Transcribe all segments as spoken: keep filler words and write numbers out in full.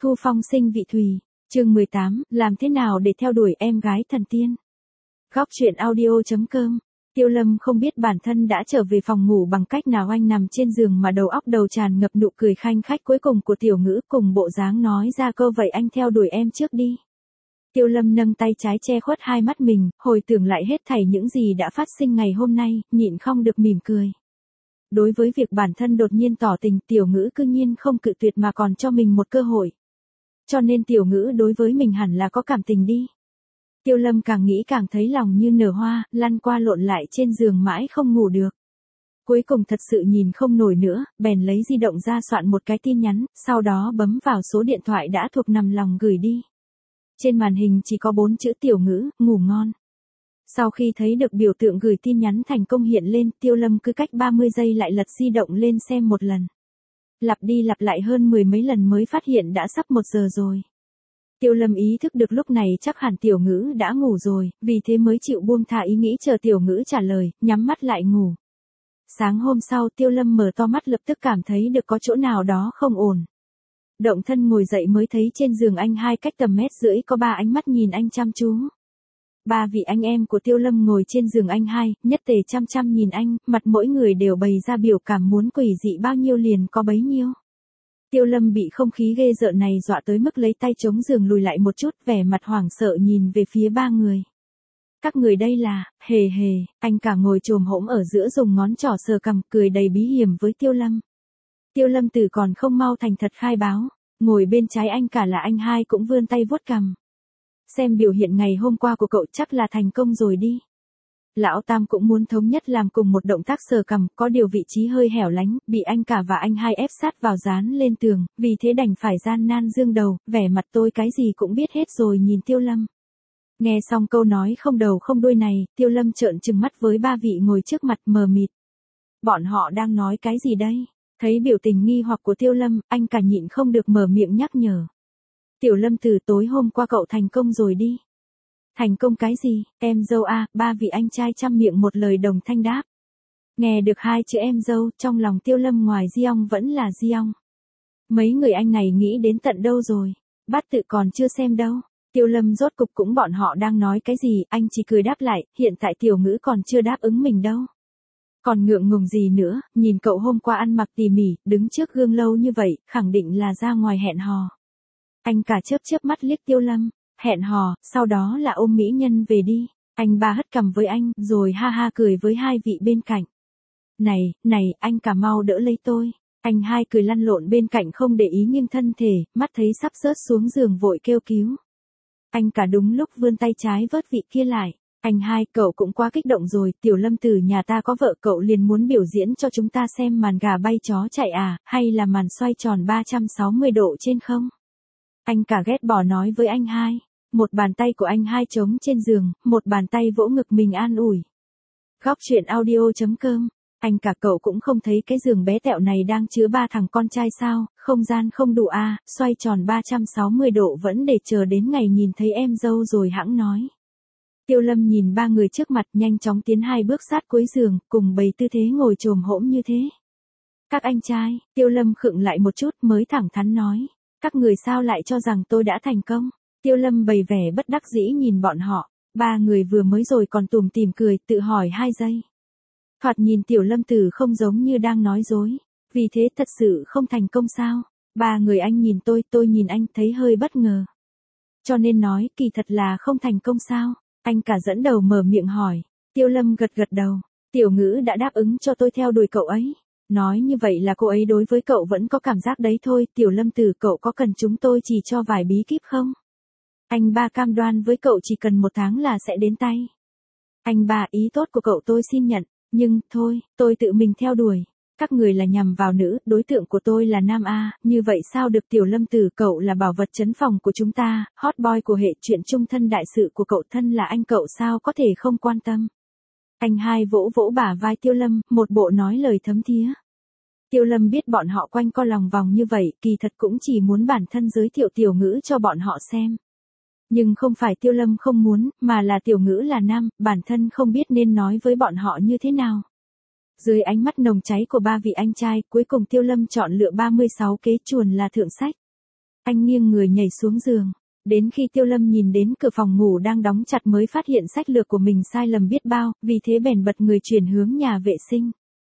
Thu phong sinh vị thùy, chương mười tám, làm thế nào để theo đuổi em gái thần tiên. Góc truyện audio chấm com. Tiêu Lâm không biết bản thân đã trở về phòng ngủ bằng cách nào, anh nằm trên giường mà đầu óc đầu tràn ngập nụ cười khanh khách cuối cùng của Tiểu Ngữ, cùng bộ dáng nói ra câu vậy anh theo đuổi em trước đi. Tiêu Lâm nâng tay trái che khuất hai mắt mình, hồi tưởng lại hết thảy những gì đã phát sinh ngày hôm nay, nhịn không được mỉm cười. Đối với việc bản thân đột nhiên tỏ tình, Tiểu Ngữ cư nhiên không cự tuyệt mà còn cho mình một cơ hội. Cho nên Tiểu Ngữ đối với mình hẳn là có cảm tình đi. Tiêu Lâm càng nghĩ càng thấy lòng như nở hoa, lăn qua lộn lại trên giường mãi không ngủ được. Cuối cùng thật sự nhìn không nổi nữa, bèn lấy di động ra soạn một cái tin nhắn, sau đó bấm vào số điện thoại đã thuộc nằm lòng gửi đi. Trên màn hình chỉ có bốn chữ Tiểu Ngữ, ngủ ngon. Sau khi thấy được biểu tượng gửi tin nhắn thành công hiện lên, Tiêu Lâm cứ cách ba mươi giây lại lật di động lên xem một lần. Lặp đi lặp lại hơn mười mấy lần mới phát hiện đã sắp một giờ rồi. Tiêu Lâm ý thức được lúc này chắc hẳn Tiểu Ngữ đã ngủ rồi, vì thế mới chịu buông thả ý nghĩ chờ Tiểu Ngữ trả lời, nhắm mắt lại ngủ. Sáng hôm sau Tiêu Lâm mở to mắt lập tức cảm thấy được có chỗ nào đó không ổn. Động thân ngồi dậy mới thấy trên giường anh hai cách tầm mét rưỡi có ba ánh mắt nhìn anh chăm chú. Ba vị anh em của Tiêu Lâm ngồi trên giường anh hai, nhất tề chăm chăm nhìn anh, mặt mỗi người đều bày ra biểu cảm muốn quỷ dị bao nhiêu liền có bấy nhiêu. Tiêu Lâm bị không khí ghê rợn này dọa tới mức lấy tay chống giường lùi lại một chút, vẻ mặt hoảng sợ nhìn về phía ba người. Các người đây là, hề hề, anh cả ngồi chồm hổm ở giữa dùng ngón trỏ sờ cằm, cười đầy bí hiểm với Tiêu Lâm. Tiêu Lâm tử còn không mau thành thật khai báo, ngồi bên trái anh cả là anh hai cũng vươn tay vuốt cằm. Xem biểu hiện ngày hôm qua của cậu chắc là thành công rồi đi. Lão Tam cũng muốn thống nhất làm cùng một động tác sờ cằm, có điều vị trí hơi hẻo lánh, bị anh cả và anh hai ép sát vào dán lên tường, vì thế đành phải gian nan dương đầu, vẻ mặt tôi cái gì cũng biết hết rồi nhìn Tiêu Lâm. Nghe xong câu nói không đầu không đuôi này, Tiêu Lâm trợn trừng mắt với ba vị ngồi trước mặt mờ mịt. Bọn họ đang nói cái gì đây? Thấy biểu tình nghi hoặc của Tiêu Lâm, anh cả nhịn không được mở miệng nhắc nhở. Tiểu Lâm từ tối hôm qua cậu thành công rồi đi. Thành công cái gì, em dâu a? Ba vị anh trai chăm miệng một lời đồng thanh đáp. Nghe được hai chữ em dâu, trong lòng Tiêu Lâm ngoài Diong vẫn là Diong. Mấy người anh này nghĩ đến tận đâu rồi? Bát tự còn chưa xem đâu. Tiêu Lâm rốt cục cũng bọn họ đang nói cái gì, anh chỉ cười đáp lại, hiện tại Tiểu Ngữ còn chưa đáp ứng mình đâu. Còn ngượng ngùng gì nữa, nhìn cậu hôm qua ăn mặc tỉ mỉ, đứng trước gương lâu như vậy, khẳng định là ra ngoài hẹn hò. Anh cả chớp chớp mắt liếc Tiêu Lâm, hẹn hò, sau đó là ôm mỹ nhân về đi. Anh ba hất cằm với anh, rồi ha ha cười với hai vị bên cạnh. Này, này, anh cả mau đỡ lấy tôi. Anh hai cười lăn lộn bên cạnh không để ý nghiêng thân thể, mắt thấy sắp rớt xuống giường vội kêu cứu. Anh cả đúng lúc vươn tay trái vớt vị kia lại. Anh hai, cậu cũng quá kích động rồi, Tiểu Lâm từ nhà ta có vợ cậu liền muốn biểu diễn cho chúng ta xem màn gà bay chó chạy à, hay là màn xoay tròn ba trăm sáu mươi độ trên không? Anh cả ghét bỏ nói với anh hai. Một bàn tay của anh hai trống trên giường, một bàn tay vỗ ngực mình an ủi. Góc truyện audio chấm com. Anh cả cậu cũng không thấy cái giường bé tẹo này đang chứa ba thằng con trai sao, không gian không đủ à, xoay tròn ba trăm sáu mươi độ vẫn để chờ đến ngày nhìn thấy em dâu rồi hãng nói. Tiêu Lâm nhìn ba người trước mặt nhanh chóng tiến hai bước sát cuối giường, cùng bày tư thế ngồi chồm hổm như thế. Các anh trai, Tiêu Lâm khựng lại một chút mới thẳng thắn nói. Các người sao lại cho rằng tôi đã thành công? Tiêu Lâm bày vẻ bất đắc dĩ nhìn bọn họ. Ba người vừa mới rồi còn tủm tỉm cười, tự hỏi hai giây. Thoạt nhìn Tiểu Lâm Tử không giống như đang nói dối. Vì thế thật sự không thành công sao? Ba người anh nhìn tôi, tôi nhìn anh thấy hơi bất ngờ. Cho nên nói kỳ thật là không thành công sao? Anh cả dẫn đầu mở miệng hỏi. Tiêu Lâm gật gật đầu. Tiểu Ngữ đã đáp ứng cho tôi theo đuổi cậu ấy. Nói như vậy là cô ấy đối với cậu vẫn có cảm giác đấy thôi. Tiểu Lâm Tử, cậu có cần chúng tôi chỉ cho vài bí kíp không? Anh ba cam đoan với cậu chỉ cần một tháng là sẽ đến tay. Anh ba, ý tốt của cậu tôi xin nhận, nhưng thôi, tôi tự mình theo đuổi. Các người là nhằm vào nữ, đối tượng của tôi là nam a, như vậy sao được? Tiểu Lâm Tử, cậu là bảo vật trấn phòng của chúng ta, hot boy của hệ truyện trung thân đại sự của cậu, thân là anh cậu sao có thể không quan tâm. Anh hai vỗ vỗ bả vai Tiêu Lâm, một bộ nói lời thấm thía. Tiêu Lâm biết bọn họ quanh co lòng vòng như vậy, kỳ thật cũng chỉ muốn bản thân giới thiệu Tiểu Ngữ cho bọn họ xem. Nhưng không phải Tiêu Lâm không muốn, mà là Tiểu Ngữ là nam, bản thân không biết nên nói với bọn họ như thế nào. Dưới ánh mắt nồng cháy của ba vị anh trai, cuối cùng Tiêu Lâm chọn lựa ba mươi sáu kế chuồn là thượng sách. Anh nghiêng người nhảy xuống giường. Đến khi Tiêu Lâm nhìn đến cửa phòng ngủ đang đóng chặt mới phát hiện sách lược của mình sai lầm biết bao, vì thế bèn bật người chuyển hướng nhà vệ sinh.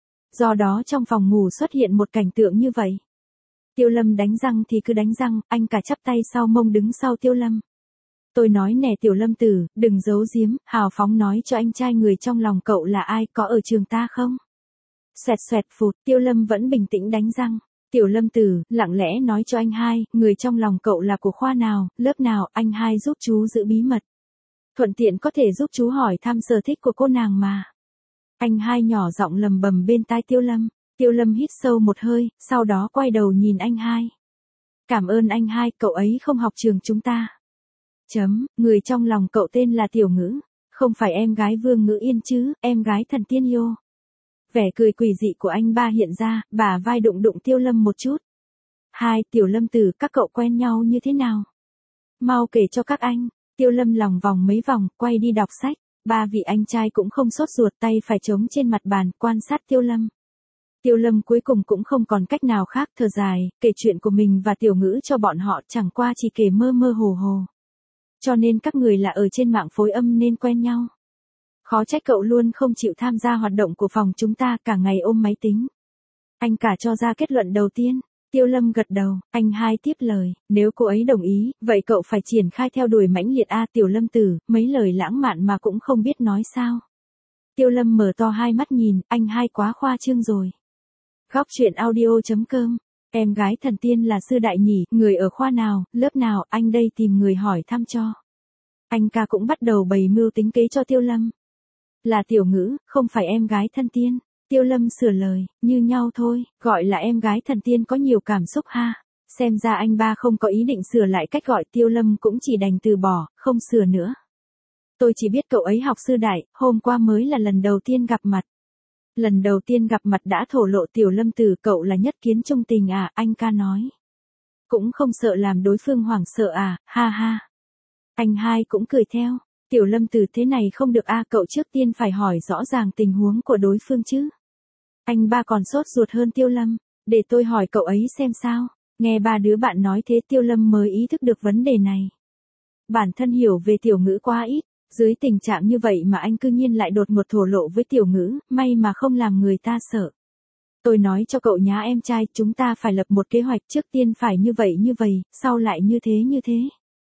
Do đó trong phòng ngủ xuất hiện một cảnh tượng như vậy. Tiêu Lâm đánh răng thì cứ đánh răng, anh cả chắp tay sau mông đứng sau Tiêu Lâm. Tôi nói nè Tiểu Lâm tử, đừng giấu giếm, hào phóng nói cho anh trai người trong lòng cậu là ai, có ở trường ta không? Xoẹt xoẹt phụt, Tiêu Lâm vẫn bình tĩnh đánh răng. Tiểu Lâm tử, lặng lẽ nói cho anh hai, người trong lòng cậu là của khoa nào, lớp nào, anh hai giúp chú giữ bí mật. Thuận tiện có thể giúp chú hỏi thăm sở thích của cô nàng mà. Anh hai nhỏ giọng lầm bầm bên tai Tiêu Lâm. Tiêu Lâm hít sâu một hơi, sau đó quay đầu nhìn anh hai. Cảm ơn anh hai, cậu ấy không học trường chúng ta. Chấm, người trong lòng cậu tên là Tiểu Ngữ, không phải em gái Vương Ngữ Yên chứ, em gái thần tiên yêu. Vẻ cười quỷ dị của anh ba hiện ra, bả vai đụng đụng Tiêu Lâm một chút. Hai, Tiểu Lâm tử, các cậu quen nhau như thế nào? Mau kể cho các anh. Tiêu Lâm lòng vòng mấy vòng, quay đi đọc sách. Ba vị anh trai cũng không sốt ruột, tay phải trống trên mặt bàn, quan sát Tiêu Lâm. Tiêu Lâm cuối cùng cũng không còn cách nào khác, thở dài, kể chuyện của mình và Tiểu Ngữ cho bọn họ, chẳng qua chỉ kể mơ mơ hồ hồ. Cho nên các người là ở trên mạng phối âm nên quen nhau. Khó trách cậu luôn không chịu tham gia hoạt động của phòng chúng ta, cả ngày ôm máy tính. Anh cả cho ra kết luận đầu tiên. Tiêu Lâm gật đầu, anh hai tiếp lời, nếu cô ấy đồng ý, vậy cậu phải triển khai theo đuổi mãnh liệt a Tiểu Lâm tử, mấy lời lãng mạn mà cũng không biết nói sao. Tiêu Lâm mở to hai mắt nhìn, anh hai quá khoa trương rồi. Góc truyện audio chấm com, em gái thần tiên là sư đại nhỉ, người ở khoa nào, lớp nào, anh đây tìm người hỏi thăm cho. Anh ca cũng bắt đầu bày mưu tính kế cho Tiêu Lâm. Là Tiểu Ngữ, không phải em gái thần tiên. Tiêu Lâm sửa lời, như nhau thôi, gọi là em gái thần tiên có nhiều cảm xúc ha. Xem ra anh ba không có ý định sửa lại cách gọi, Tiêu Lâm cũng chỉ đành từ bỏ, không sửa nữa. Tôi chỉ biết cậu ấy học sư đại, hôm qua mới là lần đầu tiên gặp mặt. Lần đầu tiên gặp mặt đã thổ lộ Tiểu Lâm tử, cậu là nhất kiến trung tình à, anh ca nói. Cũng không sợ làm đối phương hoảng sợ à, ha ha. Anh hai cũng cười theo. Tiểu Lâm tử, thế này không được a, cậu trước tiên phải hỏi rõ ràng tình huống của đối phương chứ. Anh ba còn sốt ruột hơn Tiêu Lâm, để tôi hỏi cậu ấy xem sao. Nghe ba đứa bạn nói thế Tiêu Lâm mới ý thức được vấn đề này. Bản thân hiểu về Tiểu Ngữ quá ít, dưới tình trạng như vậy mà anh cư nhiên lại đột ngột thổ lộ với Tiểu Ngữ, may mà không làm người ta sợ. Tôi nói cho cậu nhá em trai, chúng ta phải lập một kế hoạch, trước tiên phải như vậy như vậy, sau lại như thế như thế.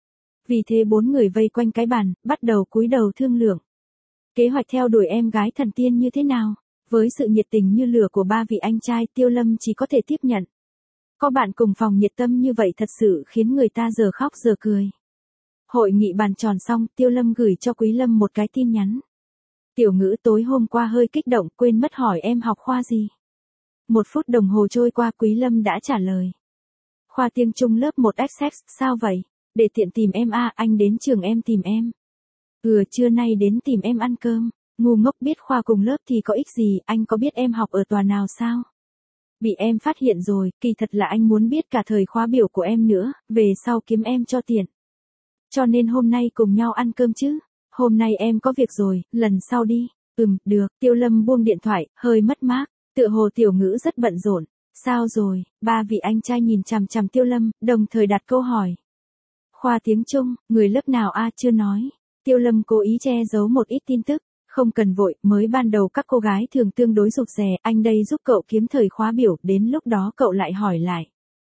Vì thế bốn người vây quanh cái bàn, bắt đầu cúi đầu thương lượng. Kế hoạch theo đuổi em gái thần tiên như thế nào? Với sự nhiệt tình như lửa của ba vị anh trai, Tiêu Lâm chỉ có thể tiếp nhận. Có bạn cùng phòng nhiệt tâm như vậy thật sự khiến người ta giờ khóc giờ cười. Hội nghị bàn tròn xong, Tiêu Lâm gửi cho Quý Lâm một cái tin nhắn. Tiểu Ngữ, tối hôm qua hơi kích động, quên mất hỏi em học khoa gì. Một phút đồng hồ trôi qua, Quý Lâm đã trả lời. Khoa tiếng Trung lớp một ích ích, sao vậy? Để tiện tìm em a, anh đến trường em tìm em. Ừ, trưa nay đến tìm em ăn cơm. Ngu ngốc, biết khoa cùng lớp thì có ích gì, anh có biết em học ở tòa nào sao? Bị em phát hiện rồi, kỳ thật là anh muốn biết cả thời khóa biểu của em nữa, về sau kiếm em cho tiện. Cho nên hôm nay cùng nhau ăn cơm chứ. Hôm nay em có việc rồi, lần sau đi. Ừm, được. Tiêu Lâm buông điện thoại, hơi mất mát. Tựa hồ Tiểu Ngữ rất bận rộn. Sao rồi? Ba vị anh trai nhìn chằm chằm Tiêu Lâm, đồng thời đặt câu hỏi. Khoa tiếng Trung, người lớp nào a, chưa nói. Tiêu Lâm cố ý che giấu một ít tin tức. Không cần vội, mới ban đầu các cô gái thường tương đối rụt rè, anh đây giúp cậu kiếm thời khóa biểu, đến lúc đó cậu lại hỏi lại.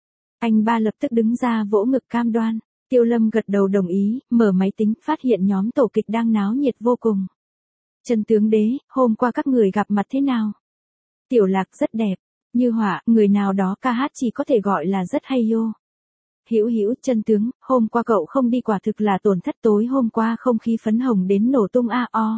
Anh ba lập tức đứng ra vỗ ngực cam đoan. Tiêu Lâm gật đầu đồng ý, mở máy tính, phát hiện nhóm tổ kịch đang náo nhiệt vô cùng. Chân tướng đế, hôm qua các người gặp mặt thế nào? Tiểu Lạc rất đẹp, Như Họa, người nào đó ca hát chỉ có thể gọi là rất hay yo. Hữu Hữu, chân tướng, hôm qua cậu không đi quả thực là tổn thất, tối hôm qua không khí phấn hồng đến nổ tung a o.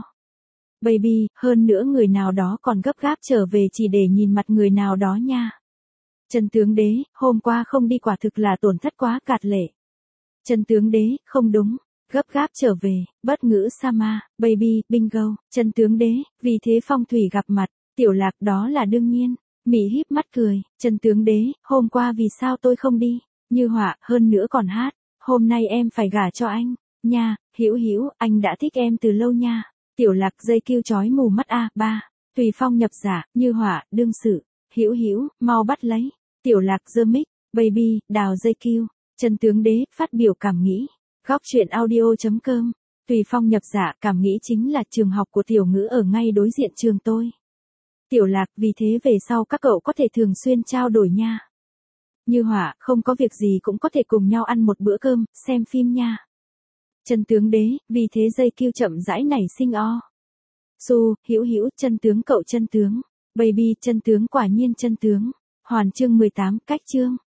Baby, hơn nữa người nào đó còn gấp gáp trở về chỉ để nhìn mặt người nào đó nha. Chân tướng đế, hôm qua không đi quả thực là tổn thất quá cạt lệ. Chân tướng đế, không đúng, gấp gáp trở về, bất ngữ Sama, baby, bingo, chân tướng đế, vì thế phong thủy gặp mặt, Tiểu Lạc, đó là đương nhiên. Mỹ híp mắt cười, chân tướng đế, hôm qua vì sao tôi không đi? Như Họa, hơn nữa còn hát, hôm nay em phải gả cho anh, nha. Hữu Hữu, anh đã thích em từ lâu nha. Tiểu Lạc, dây kêu chói mù mắt a, ba. Tùy Phong nhập giả, Như Họa, đương sự. Hữu Hữu, mau bắt lấy. Tiểu Lạc giơ mic, baby, đào dây kêu. Chân tướng đế, phát biểu cảm nghĩ. Góc chuyện audio.com. Tùy Phong nhập dạ, cảm nghĩ chính là trường học của tiểu ngữ ở ngay đối diện trường tôi. Tiểu Lạc, vì thế về sau các cậu có thể thường xuyên trao đổi nha. Như Hỏa, không có việc gì cũng có thể cùng nhau ăn một bữa cơm, xem phim nha. Chân tướng đế, vì thế dây kêu chậm rãi nảy sinh o. Su, Hữu Hữu, chân tướng cậu chân tướng. Baby, chân tướng quả nhiên chân tướng. Hoàn chương mười tám, cách chương.